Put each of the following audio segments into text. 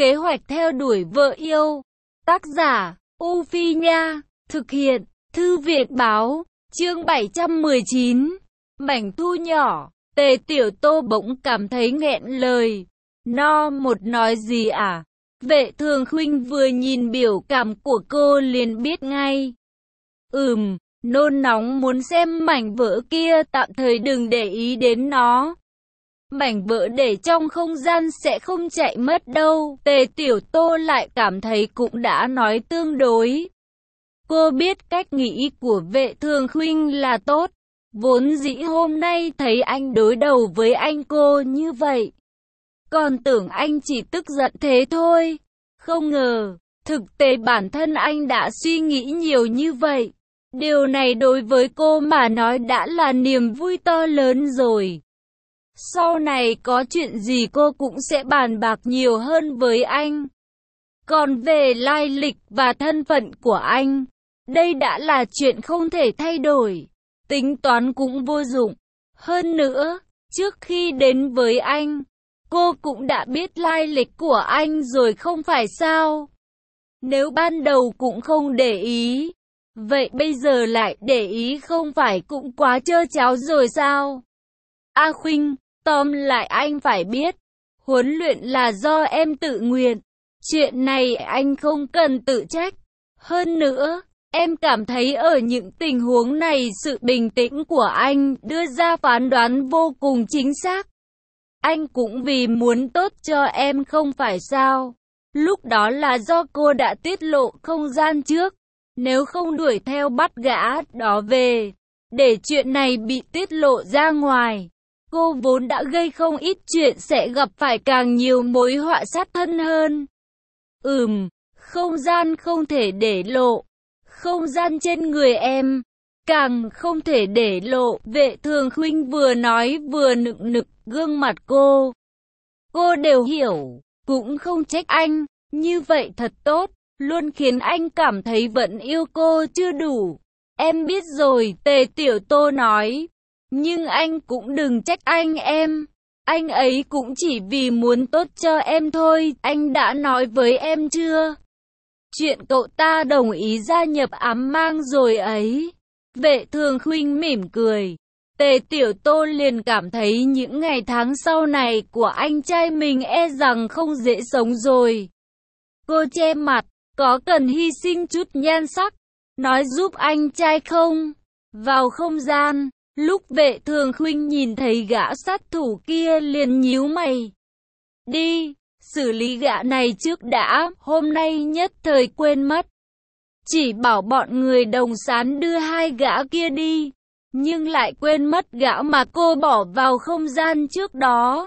Kế hoạch theo đuổi vợ yêu. Tác giả, U Phi Nha. Thực hiện, Thư viện Báo. Chương 719. Mảnh thu nhỏ. Tề Tiểu Tô bỗng cảm thấy nghẹn lời. Một nói gì à? Vệ Thường Khuynh vừa nhìn biểu cảm của cô liền biết ngay. Nôn nóng muốn xem mảnh vỡ kia, tạm thời đừng để ý đến nó. Mảnh vỡ để trong không gian sẽ không chạy mất đâu. Tề Tiểu Tô lại cảm thấy cũng đã nói tương đối. Cô biết cách nghĩ của Vệ Thường Khuynh là tốt. Vốn dĩ hôm nay thấy anh đối đầu với anh cô như vậy, còn tưởng anh chỉ tức giận thế thôi. Không ngờ, thực tế bản thân anh đã suy nghĩ nhiều như vậy. Điều này đối với cô mà nói đã là niềm vui to lớn rồi. Sau này có chuyện gì cô cũng sẽ bàn bạc nhiều hơn với anh. Còn về lai lịch và thân phận của anh, đây đã là chuyện không thể thay đổi. Tính toán cũng vô dụng. Hơn nữa, trước khi đến với anh, cô cũng đã biết lai lịch của anh rồi không phải sao? Nếu ban đầu cũng không để ý, vậy bây giờ lại để ý không phải cũng quá trơ tráo rồi sao? A Khuynh, tóm lại anh phải biết, huấn luyện là do em tự nguyện. Chuyện này anh không cần tự trách. Hơn nữa, em cảm thấy ở những tình huống này sự bình tĩnh của anh đưa ra phán đoán vô cùng chính xác. Anh cũng vì muốn tốt cho em không phải sao? Lúc đó là do cô đã tiết lộ không gian trước. Nếu không đuổi theo bắt gã đó về, để chuyện này bị tiết lộ ra ngoài, cô vốn đã gây không ít chuyện sẽ gặp phải càng nhiều mối họa sát thân hơn. Không gian không thể để lộ. Không gian trên người em, càng không thể để lộ. Vệ Thường Khuynh vừa nói vừa nựng nựng gương mặt cô. Cô đều hiểu, cũng không trách anh. Như vậy thật tốt, luôn khiến anh cảm thấy vẫn yêu cô chưa đủ. Em biết rồi, Tề Tiểu Tô nói. Nhưng anh cũng đừng trách em. Anh ấy cũng chỉ vì muốn tốt cho em thôi. Anh đã nói với em chưa? Chuyện cậu ta đồng ý gia nhập ám mang rồi ấy. Vệ Thường Khuynh mỉm cười. Tề Tiểu Tô liền cảm thấy những ngày tháng sau này của anh trai mình e rằng không dễ sống rồi. Cô che mặt, có cần hy sinh chút nhan sắc, nói giúp anh trai không? Vào không gian, lúc Vệ Thường Khuynh nhìn thấy gã sát thủ kia liền nhíu mày. Đi, xử lý gã này trước đã, hôm nay nhất thời quên mất. Chỉ bảo bọn người Đồng Sán đưa hai gã kia đi, nhưng lại quên mất gã mà cô bỏ vào không gian trước đó.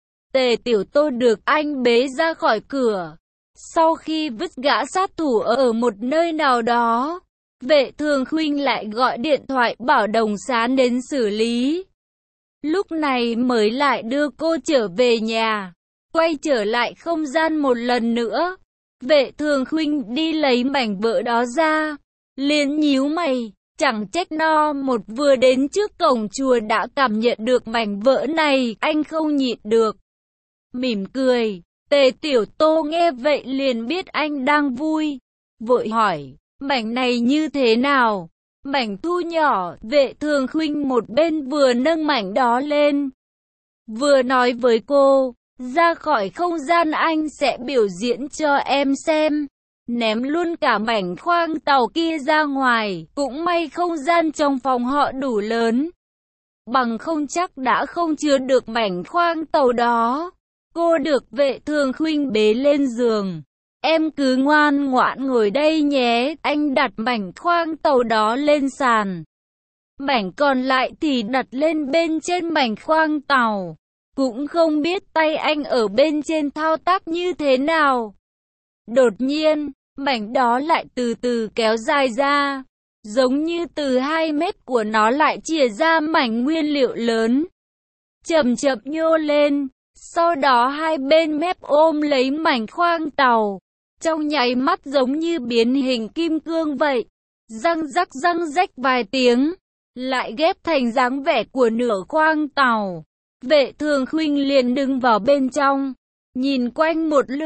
Tề Tiểu Tô được anh bế ra khỏi cửa. Sau khi vứt gã sát thủ ở một nơi nào đó, Vệ Thường Khuynh lại gọi điện thoại bảo Đồng Sán đến xử lý. Lúc này mới lại đưa cô trở về nhà. Quay trở lại không gian một lần nữa, Vệ Thường Khuynh đi lấy mảnh vỡ đó ra, liền nhíu mày, chẳng trách một vừa đến trước cổng chùa đã cảm nhận được mảnh vỡ này, anh không nhịn được. Mỉm cười, Tề Tiểu Tô nghe vậy liền biết anh đang vui, vội hỏi, mảnh này như thế nào? Mảnh thu nhỏ. Vệ Thường Khuynh một bên vừa nâng mảnh đó lên, vừa nói với cô, ra khỏi không gian anh sẽ biểu diễn cho em xem. Ném luôn cả mảnh khoang tàu kia ra ngoài. Cũng may không gian trong phòng họ đủ lớn, bằng không chắc đã không chứa được mảnh khoang tàu đó. Cô được Vệ Thường Khuynh bế lên giường. Em cứ ngoan ngoãn ngồi đây nhé. Anh đặt mảnh khoang tàu đó lên sàn. Mảnh còn lại thì đặt lên bên trên mảnh khoang tàu. Cũng không biết tay anh ở bên trên thao tác như thế nào. Đột nhiên, mảnh đó lại từ từ kéo dài ra. Giống như từ 2 mét của nó lại chìa ra mảnh nguyên liệu lớn. Chậm chậm nhô lên. Sau đó hai bên mép ôm lấy mảnh khoang tàu. Trong nháy mắt giống như biến hình kim cương vậy. Răng rắc vài tiếng. Lại ghép thành dáng vẻ của nửa khoang tàu. Vệ Thường Khuynh liền đứng vào bên trong, nhìn quanh một lượt,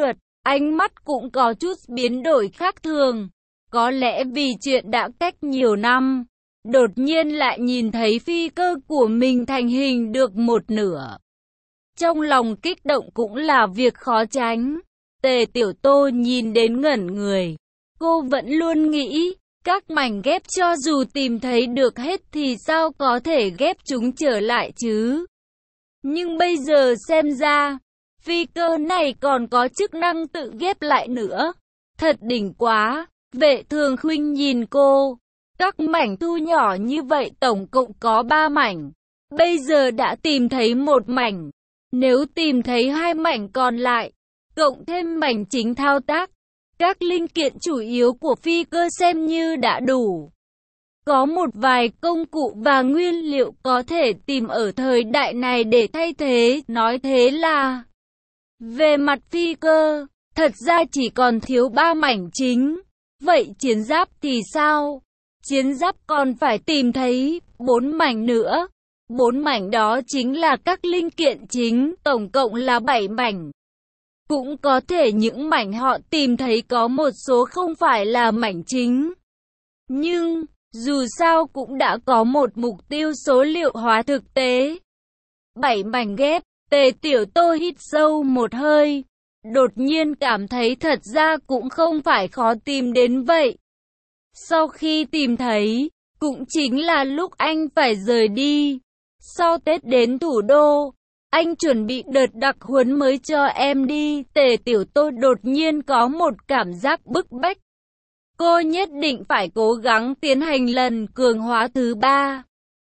Ánh mắt cũng có chút biến đổi khác thường. Có lẽ vì chuyện đã cách nhiều năm, đột nhiên lại nhìn thấy phi cơ của mình thành hình được một nửa. Trong lòng kích động cũng là việc khó tránh. Tề Tiểu Tô nhìn đến ngẩn người. Cô vẫn luôn nghĩ, các mảnh ghép cho dù tìm thấy được hết thì sao có thể ghép chúng trở lại chứ? Nhưng bây giờ xem ra, phi cơ này còn có chức năng tự ghép lại nữa. Thật đỉnh quá. Vệ Thường Khuynh nhìn cô. Các mảnh thu nhỏ như vậy tổng cộng có 3 mảnh. Bây giờ đã tìm thấy 1 mảnh. Nếu tìm thấy 2 mảnh còn lại, cộng thêm mảnh chính thao tác, các linh kiện chủ yếu của phi cơ xem như đã đủ. Có một vài công cụ và nguyên liệu có thể tìm ở thời đại này để thay thế, nói thế là về mặt phi cơ, thật ra chỉ còn thiếu 3 mảnh chính. Vậy chiến giáp thì sao? Chiến giáp còn phải tìm thấy 4 mảnh nữa. 4 mảnh đó chính là các linh kiện chính, tổng cộng là 7 mảnh. Cũng có thể những mảnh họ tìm thấy có một số không phải là mảnh chính. Nhưng, dù sao cũng đã có một mục tiêu số liệu hóa thực tế. 7 mảnh ghép, Tề Tiểu Tô hít sâu một hơi. Đột nhiên cảm thấy thật ra cũng không phải khó tìm đến vậy. Sau khi tìm thấy, cũng chính là lúc anh phải rời đi. Sau Tết đến thủ đô, anh chuẩn bị đợt đặc huấn mới cho em đi. Tề Tiểu Tô đột nhiên có một cảm giác bức bách. Cô nhất định phải cố gắng tiến hành lần cường hóa thứ 3.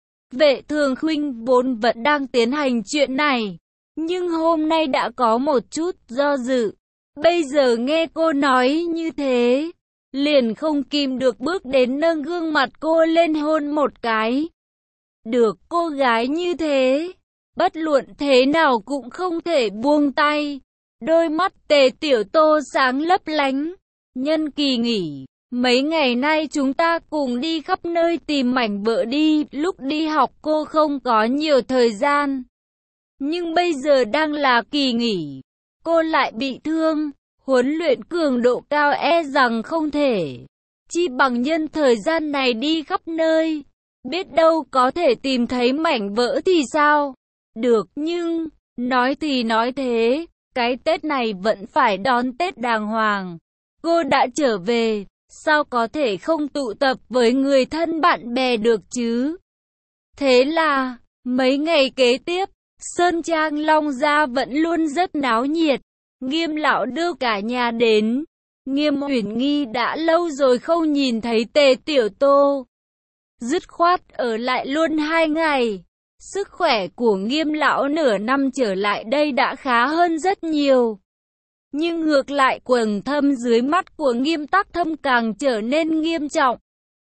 Vệ Thường Khuynh vốn vẫn đang tiến hành chuyện này, nhưng hôm nay đã có một chút do dự. Bây giờ nghe cô nói như thế, liền không kìm được bước đến nâng gương mặt cô lên hôn một cái. Được, cô gái như thế, bất luận thế nào cũng không thể buông tay. Đôi mắt Tề Tiểu Tô sáng lấp lánh. Nhân kỳ nghỉ, mấy ngày nay chúng ta cùng đi khắp nơi tìm mảnh vỡ đi. Lúc đi học cô không có nhiều thời gian, nhưng bây giờ đang là kỳ nghỉ, cô lại bị thương. Huấn luyện cường độ cao e rằng không thể, chi bằng nhân thời gian này đi khắp nơi. Biết đâu có thể tìm thấy mảnh vỡ thì sao? Được, nhưng, nói thì nói thế, cái Tết này vẫn phải đón Tết đàng hoàng. Cô đã trở về, sao có thể không tụ tập với người thân bạn bè được chứ? Thế là, mấy ngày kế tiếp, Sơn Trang Long Gia vẫn luôn rất náo nhiệt. Nghiêm lão đưa cả nhà đến. Nghiêm Uyển Nghi đã lâu rồi không nhìn thấy Tề Tiểu Tô, dứt khoát ở lại luôn 2 ngày. Sức khỏe của Nghiêm lão nửa năm trở lại đây đã khá hơn rất nhiều. Nhưng ngược lại quầng thâm dưới mắt của Nghiêm Tắc Thâm càng trở nên nghiêm trọng.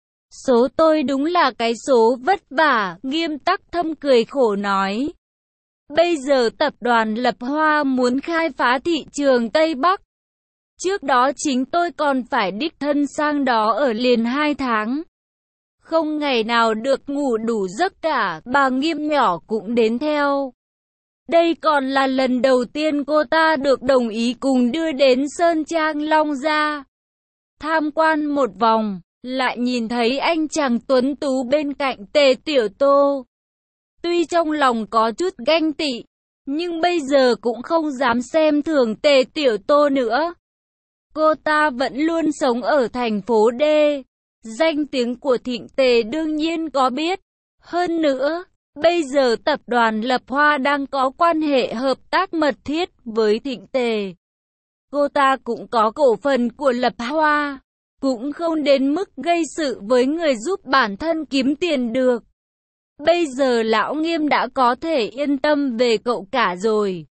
Số tôi đúng là cái số vất vả, Nghiêm Tắc Thâm cười khổ nói. Bây giờ tập đoàn Lập Hoa muốn khai phá thị trường Tây Bắc. Trước đó chính tôi còn phải đích thân sang đó ở liền 2 tháng. Không ngày nào được ngủ đủ giấc cả, bà Nghiêm nhỏ cũng đến theo. Đây còn là lần đầu tiên cô ta được đồng ý cùng đưa đến Sơn Trang Long Gia. Tham quan một vòng, lại nhìn thấy anh chàng tuấn tú bên cạnh Tề Tiểu Tô. Tuy trong lòng có chút ganh tị, nhưng bây giờ cũng không dám xem thường Tề Tiểu Tô nữa. Cô ta vẫn luôn sống ở thành phố D. Danh tiếng của Thịnh Tề đương nhiên có biết. Hơn nữa, bây giờ tập đoàn Lập Hoa đang có quan hệ hợp tác mật thiết với Thịnh Tề. Cô ta cũng có cổ phần của Lập Hoa, cũng không đến mức gây sự với người giúp bản thân kiếm tiền được. Bây giờ lão Nghiêm đã có thể yên tâm về cậu cả rồi.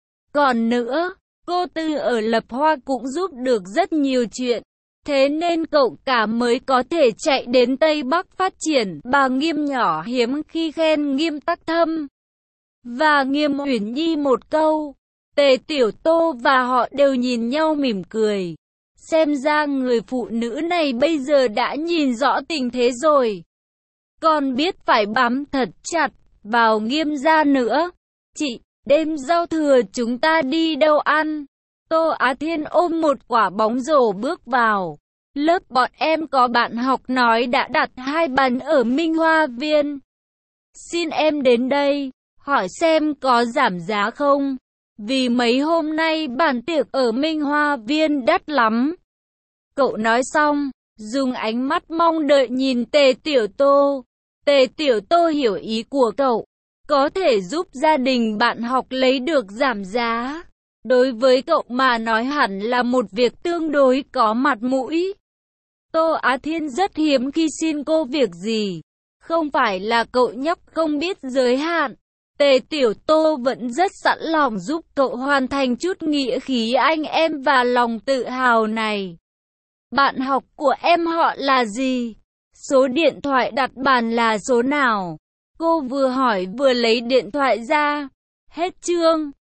Còn nữa, cô Tư ở Lập Hoa cũng giúp được rất nhiều chuyện. Thế nên cậu cả mới có thể chạy đến Tây Bắc phát triển. Bà Nghiêm nhỏ hiếm khi khen Nghiêm Tắc Thâm và Nghiêm Uyển Nhi một câu. Tề Tiểu Tô và họ đều nhìn nhau mỉm cười. Xem ra người phụ nữ này bây giờ đã nhìn rõ tình thế rồi. Còn biết phải bám thật chặt vào Nghiêm gia nữa. Chị, đêm giao thừa chúng ta đi đâu ăn? Tô Á Thiên ôm một quả bóng rổ bước vào. Lớp bọn em có bạn học nói đã đặt 2 bàn ở Minh Hoa Viên. Xin em đến đây, hỏi xem có giảm giá không? Vì mấy hôm nay bàn tiệc ở Minh Hoa Viên đắt lắm. Cậu nói xong, dùng ánh mắt mong đợi nhìn Tề Tiểu Tô. Tề Tiểu Tô hiểu ý của cậu, có thể giúp gia đình bạn học lấy được giảm giá. Đối với cậu mà nói hẳn là một việc tương đối có mặt mũi. Tô Á Thiên rất hiếm khi xin cô việc gì. Không phải là cậu nhóc không biết giới hạn. Tề Tiểu Tô vẫn rất sẵn lòng giúp cậu hoàn thành chút nghĩa khí anh em và lòng tự hào này. Bạn học của em họ là gì? Số điện thoại đặt bàn là số nào? Cô vừa hỏi vừa lấy điện thoại ra. Hết chương.